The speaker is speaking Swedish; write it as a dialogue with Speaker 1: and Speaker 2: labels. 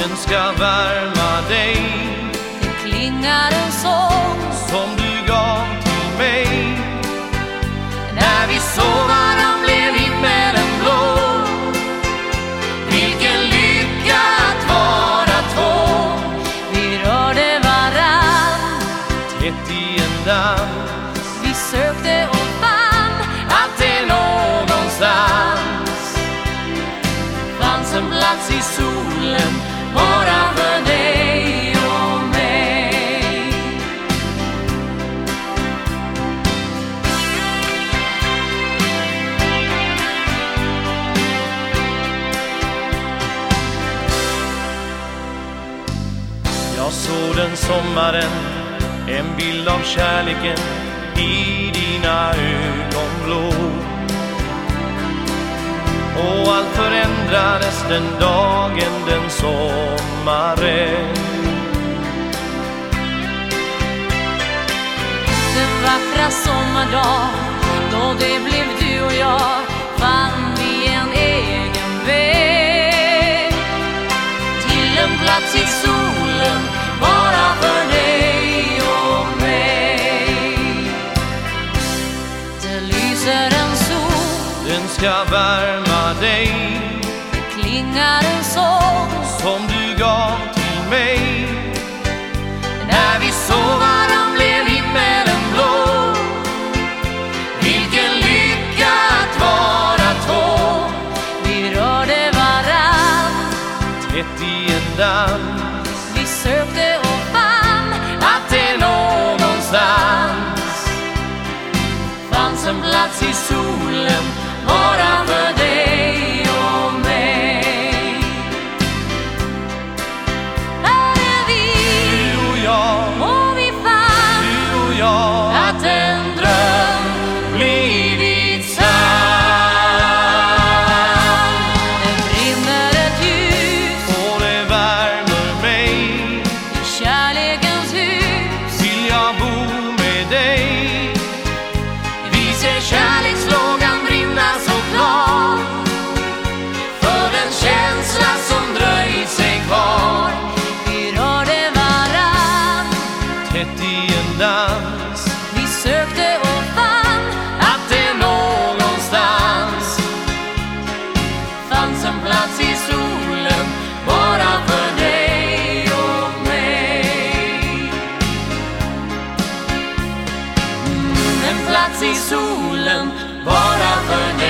Speaker 1: Den ska värma dig.
Speaker 2: Det klingar en sång
Speaker 1: som du gav till mig.
Speaker 2: när vi såg varann blev himmelen blå. Vilken lycka att vara två. Vi rörde varann
Speaker 1: Tätt i en dans.
Speaker 2: Vi sökte och fann att det någonstans fanns en plats i solen bara för dig och mig.
Speaker 1: Jag såg den sommaren, en bild av kärleken i dina ögonblå. Och allt förändrades den dagen, den sommaren.
Speaker 2: Den vackra sommardag då det blev du och jag fann vi en egen väg till en plats i solen bara för dig och mig. Det lyser en sol,
Speaker 1: Den ska värma dig.
Speaker 2: det klingar en sång
Speaker 1: som du gav till mig.
Speaker 2: när vi såg varann blev himmelen blå. Vilken lycka att vara två. Vi rörde varann
Speaker 1: Tätt i en dans.
Speaker 2: Vi sökte och fann att det någonstans fanns en plats i solen bara för dig och mig. Här är vi,
Speaker 1: Du och jag,
Speaker 2: och vi fann
Speaker 1: du och jag,
Speaker 2: att en dröm blivit sann. Det brinner ett ljus
Speaker 1: och det värmer mig.
Speaker 2: i kärlekens hus.
Speaker 1: Vill jag bo med dig.
Speaker 2: Vi ser kärlekslågan brinna så klar för den känsla som dröjt sig kvar. Vi rörde varann,
Speaker 1: Tätt i en dans.
Speaker 2: vi sökte och fann att det någonstans fanns en plats i solen bara för dig och mig. En plats i solen bara för dig.